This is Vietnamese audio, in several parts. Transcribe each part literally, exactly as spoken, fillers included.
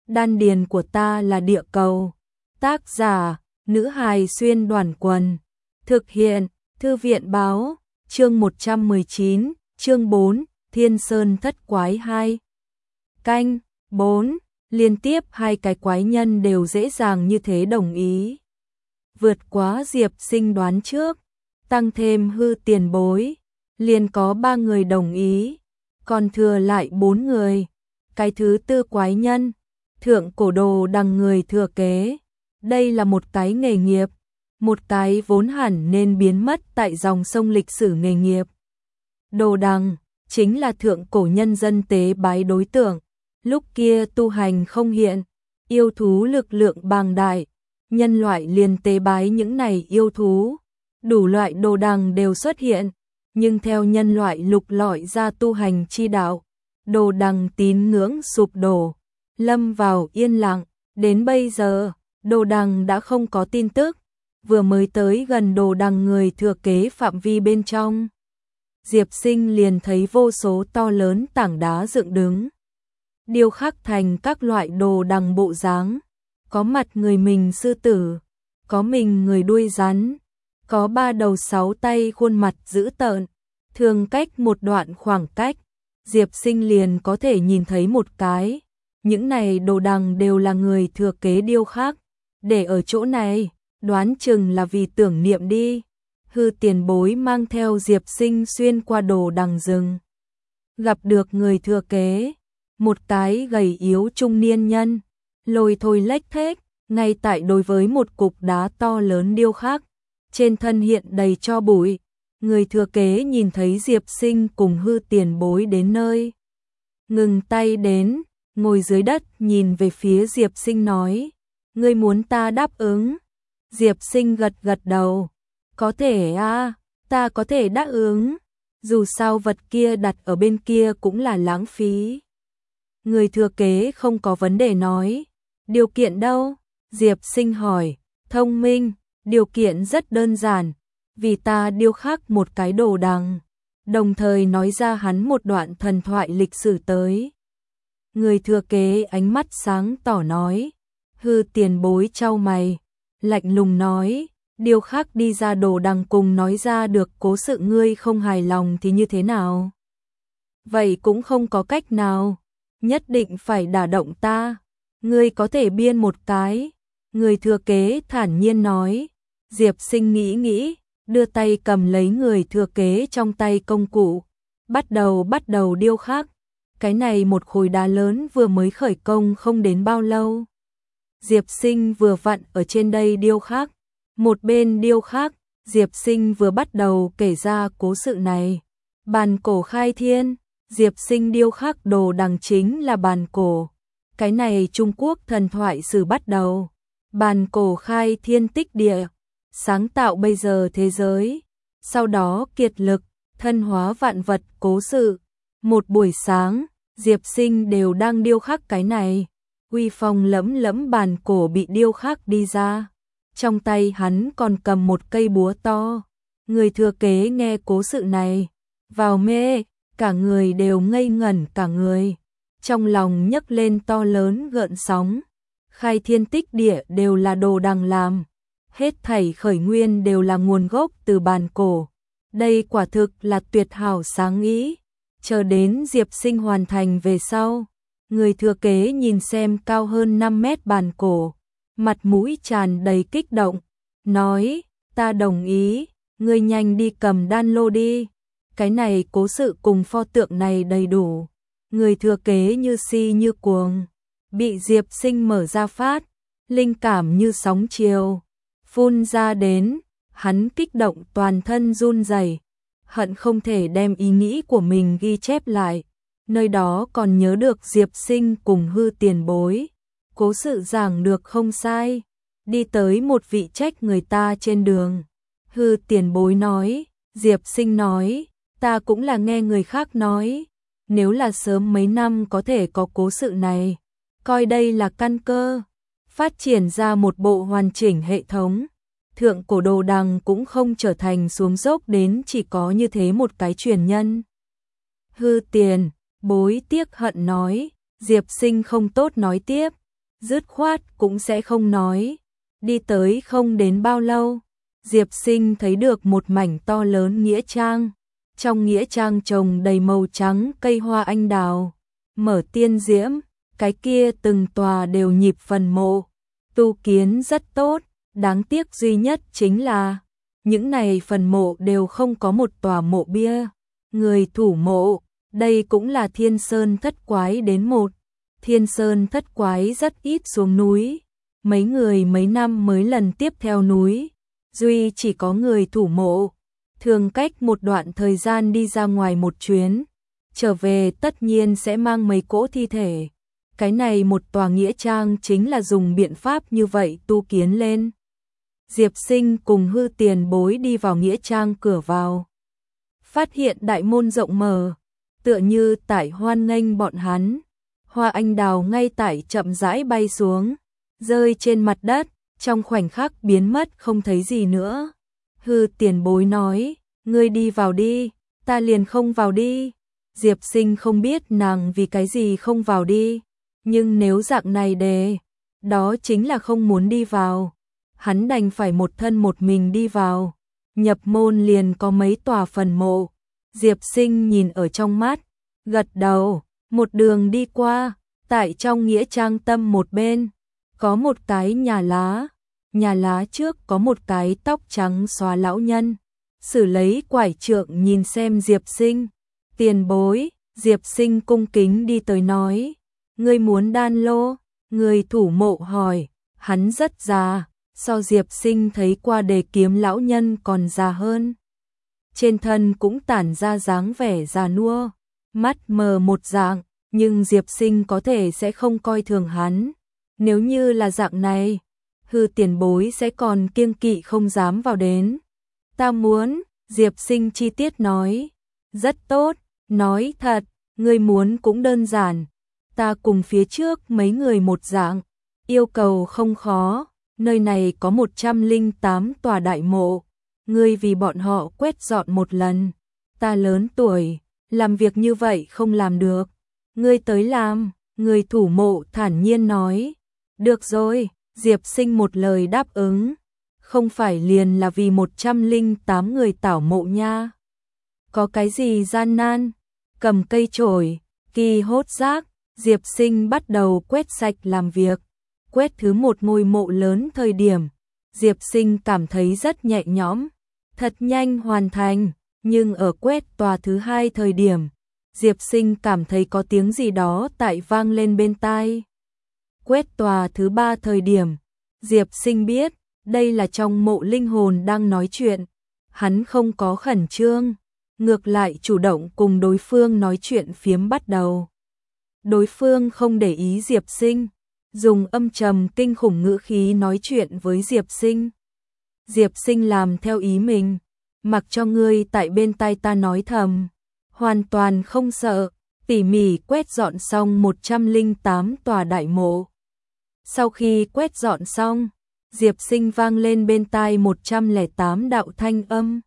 Đan điền của ta là địa cầu. Tác giả, nữ hài xuyên đoàn quần. Thực hiện, Thư viện báo, chương một trăm mười chín, chương bốn, Thiên Sơn Thất Quái hai. Canh, bốn, liên tiếp hai cái quái nhân đều dễ dàng như thế đồng ý. Vượt quá Diệp Sinh đoán trước, tăng thêm Hư Tiền Bối, liền có ba người đồng ý, còn thừa lại bốn người. Cái thứ tư quái nhân, Thượng Cổ Đồ Đằng người thừa kế. Đây là một cái nghề nghiệp, một cái vốn hẳn nên biến mất tại dòng sông lịch sử nghề nghiệp. Đồ Đằng chính là thượng cổ nhân dân tế bái đối tượng, lúc kia tu hành không hiện, yêu thú lực lượng bàng đại, nhân loại liền tế bái những này yêu thú, đủ loại đồ đằng đều xuất hiện, nhưng theo nhân loại lục lọi ra tu hành chi đạo, đồ đằng tín ngưỡng sụp đổ, lâm vào yên lặng, đến bây giờ, đồ đằng đã không có tin tức, vừa mới tới gần đồ đằng người thừa kế phạm vi bên trong. Diệp Sinh liền thấy vô số to lớn tảng đá dựng đứng, điêu khắc thành các loại đồ đằng bộ dáng, có mặt người mình sư tử, có mình người đuôi rắn, có ba đầu sáu tay khuôn mặt dữ tợn, thường cách một đoạn khoảng cách, Diệp Sinh liền có thể nhìn thấy một cái. Những này đồ đằng đều là người thừa kế điêu khắc, để ở chỗ này, đoán chừng là vì tưởng niệm đi. Hư Tiền Bối mang theo Diệp Sinh xuyên qua đồ đằng rừng, gặp được người thừa kế, một cái gầy yếu trung niên nhân, lôi thôi lếch thếch, ngay tại đối với một cục đá to lớn điêu khắc, trên thân hiện đầy tro bụi. Người thừa kế nhìn thấy Diệp Sinh cùng Hư Tiền Bối đến nơi, ngừng tay đến, ngồi dưới đất nhìn về phía Diệp Sinh nói, ngươi muốn ta đáp ứng? Diệp Sinh gật gật đầu, có thể a, ta có thể đáp ứng, dù sao vật kia đặt ở bên kia cũng là lãng phí. Người thừa kế không có vấn đề nói, điều kiện đâu? Diệp Sinh hỏi, thông minh, điều kiện rất đơn giản, vì ta điêu khắc một cái đồ đằng, đồng thời nói ra hắn một đoạn thần thoại lịch sử tới. Người thừa kế ánh mắt sáng tỏ nói, Hư Tiền Bối chau mày, lạnh lùng nói, điêu khắc đi ra đồ đằng cùng nói ra được cố sự ngươi không hài lòng thì như thế nào? Vậy cũng không có cách nào, nhất định phải đả động ta, ngươi có thể biên một cái. Người thừa kế thản nhiên nói. Diệp Sinh nghĩ nghĩ, đưa tay cầm lấy người thừa kế trong tay công cụ, bắt đầu bắt đầu điêu khắc. Cái này một khối đá lớn vừa mới khởi công không đến bao lâu. Diệp Sinh vừa vặn ở trên đây điêu khắc, một bên điêu khắc, Diệp Sinh vừa bắt đầu kể ra cố sự này. Bàn cổ khai thiên, Diệp Sinh điêu khắc đồ đằng chính là bàn cổ. Cái này Trung Quốc thần thoại sử bắt đầu. Bàn cổ khai thiên tích địa, sáng tạo bây giờ thế giới, sau đó kiệt lực, thân hóa vạn vật cố sự. Một buổi sáng, Diệp Sinh đều đang điêu khắc cái này, uy phong lẫm lẫm bàn cổ bị điêu khắc đi ra. Trong tay hắn còn cầm một cây búa to. Người thừa kế nghe cố sự này, vào mê, cả người đều ngây ngẩn cả người. Trong lòng nhấc lên to lớn gợn sóng. Khai thiên tích địa đều là đồ đằng làm, hết thảy khởi nguyên đều là nguồn gốc từ bàn cổ. Đây quả thực là tuyệt hảo sáng ý. Chờ đến Diệp Sinh hoàn thành về sau, người thừa kế nhìn xem cao hơn năm mét bàn cổ, mặt mũi tràn đầy kích động, nói, ta đồng ý, ngươi nhanh đi cầm đan lô đi. Cái này cố sự cùng pho tượng này đầy đủ. Người thừa kế như si như cuồng, bị Diệp Sinh mở ra phát, linh cảm như sóng chiều phun ra đến, hắn kích động toàn thân run rẩy, hận không thể đem ý nghĩ của mình ghi chép lại. Nơi đó còn nhớ được Diệp Sinh cùng Hư Tiền Bối, cố sự giảng được không sai. Đi tới một vị trách người ta trên đường, Hư Tiền Bối nói, Diệp Sinh nói, ta cũng là nghe người khác nói, nếu là sớm mấy năm có thể có cố sự này, coi đây là căn cơ, phát triển ra một bộ hoàn chỉnh hệ thống. Thượng cổ đồ đằng cũng không trở thành xuống dốc đến chỉ có như thế một cái truyền nhân. Hư Tiền Bối tiếc hận nói, Diệp Sinh không tốt nói tiếp, dứt khoát cũng sẽ không nói. Đi tới không đến bao lâu, Diệp Sinh thấy được một mảnh to lớn nghĩa trang. Trong nghĩa trang trồng đầy màu trắng cây hoa anh đào, mở tiên diễm, cái kia từng tòa đều nhịp phần mộ. Tu kiến rất tốt, đáng tiếc duy nhất chính là những này phần mộ đều không có một tòa mộ bia. Người thủ mộ, đây cũng là Thiên Sơn thất quái đến một. Thiên Sơn thất quái rất ít xuống núi, mấy người mấy năm mới lần tiếp theo núi, duy chỉ có người thủ mộ, thường cách một đoạn thời gian đi ra ngoài một chuyến, trở về tất nhiên sẽ mang mấy cỗ thi thể. Cái này một tòa nghĩa trang chính là dùng biện pháp như vậy tu kiến lên. Diệp Sinh cùng Hư Tiền Bối đi vào nghĩa trang cửa vào, phát hiện đại môn rộng mở, tựa như tại hoan nghênh bọn hắn. Hoa anh đào ngay tại chậm rãi bay xuống, rơi trên mặt đất, trong khoảnh khắc biến mất không thấy gì nữa. Hư Tiền Bối nói, ngươi đi vào đi, ta liền không vào đi. Diệp Sinh không biết nàng vì cái gì không vào đi, nhưng nếu dạng này đề, đó chính là không muốn đi vào. Hắn đành phải một thân một mình đi vào, nhập môn liền có mấy tòa phần mộ. Diệp Sinh nhìn ở trong mắt, gật đầu, một đường đi qua, tại trong nghĩa trang tâm một bên, có một cái nhà lá, nhà lá trước có một cái tóc trắng xóa lão nhân, sử lấy quải trượng nhìn xem Diệp Sinh. Tiền bối, Diệp Sinh cung kính đi tới nói, ngươi muốn đan lô? Người thủ mộ hỏi, hắn rất già, so Diệp Sinh thấy qua Đề Kiếm lão nhân còn già hơn. Trên thân cũng tản ra dáng vẻ già nua, mắt mờ một dạng, nhưng Diệp Sinh có thể sẽ không coi thường hắn. Nếu như là dạng này, Hư Tiền Bối sẽ còn kiêng kỵ không dám vào đến. Ta muốn, Diệp Sinh chi tiết nói, rất tốt, nói thật, ngươi muốn cũng đơn giản. Ta cùng phía trước mấy người một dạng, yêu cầu không khó, nơi này có một trăm lẻ tám tòa đại mộ, ngươi vì bọn họ quét dọn một lần. Ta lớn tuổi, làm việc như vậy không làm được. Ngươi tới làm, người thủ mộ thản nhiên nói. Được rồi, Diệp Sinh một lời đáp ứng. Không phải liền là vì một trăm lẻ tám người tảo mộ nha. Có cái gì gian nan? Cầm cây chổi, kỳ hốt rác, Diệp Sinh bắt đầu quét sạch làm việc. Quét thứ một ngôi mộ lớn thời điểm, Diệp Sinh cảm thấy rất nhẹ nhõm, thật nhanh hoàn thành, nhưng ở quét tòa thứ hai thời điểm, Diệp Sinh cảm thấy có tiếng gì đó tại vang lên bên tai. Quét tòa thứ ba thời điểm, Diệp Sinh biết, đây là trong mộ linh hồn đang nói chuyện. Hắn không có khẩn trương, ngược lại chủ động cùng đối phương nói chuyện phiếm bắt đầu. Đối phương không để ý Diệp Sinh, dùng âm trầm kinh khủng ngữ khí nói chuyện với Diệp Sinh. Diệp Sinh làm theo ý mình, mặc cho ngươi tại bên tai ta nói thầm, hoàn toàn không sợ, tỉ mỉ quét dọn xong một trăm lẻ tám tòa đại mộ. Sau khi quét dọn xong, Diệp Sinh vang lên bên tai một trăm lẻ tám đạo thanh âm,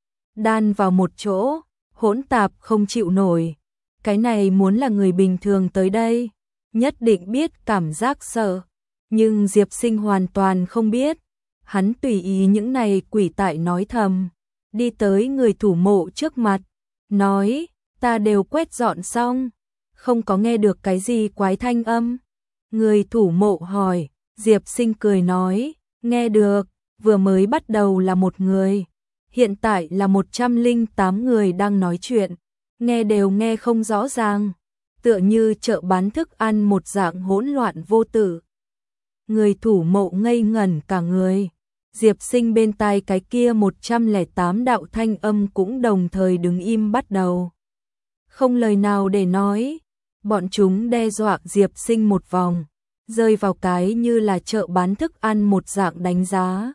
đan vào một chỗ, hỗn tạp không chịu nổi. Cái này muốn là người bình thường tới đây, nhất định biết cảm giác sợ, nhưng Diệp Sinh hoàn toàn không biết. Hắn tùy ý những này quỷ tại nói thầm, đi tới người thủ mộ trước mặt, nói, ta đều quét dọn xong, không có nghe được cái gì quái thanh âm. Người thủ mộ hỏi, Diệp Sinh cười nói, nghe được, vừa mới bắt đầu là một người, hiện tại là một trăm lẻ tám người đang nói chuyện, nghe đều nghe không rõ ràng, tựa như chợ bán thức ăn một dạng hỗn loạn vô tử. Người thủ mộ ngây ngẩn cả người, Diệp Sinh bên tai cái kia một trăm lẻ tám đạo thanh âm cũng đồng thời đứng im bắt đầu. Không lời nào để nói, bọn chúng đe dọa Diệp Sinh một vòng, rơi vào cái như là chợ bán thức ăn một dạng đánh giá.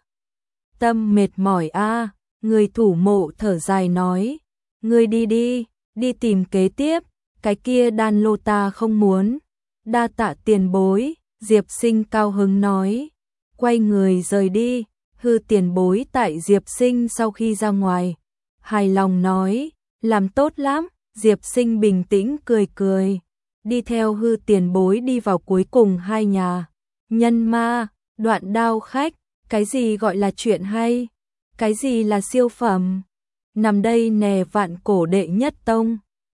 Tâm mệt mỏi a, người thủ mộ thở dài nói, ngươi đi đi, đi tìm kế tiếp, cái kia đan lô ta không muốn. Đa tạ tiền bối, Diệp Sinh cao hứng nói, quay người rời đi. Hư Tiền Bối tại Diệp Sinh sau khi ra ngoài, hài lòng nói, làm tốt lắm. Diệp Sinh bình tĩnh cười cười, đi theo Hư Tiền Bối đi vào cuối cùng hai nhà. Nhân ma, đoạn đao khách, cái gì gọi là chuyện hay? Cái gì là siêu phẩm? Nằm đây nè vạn cổ đệ nhất tông.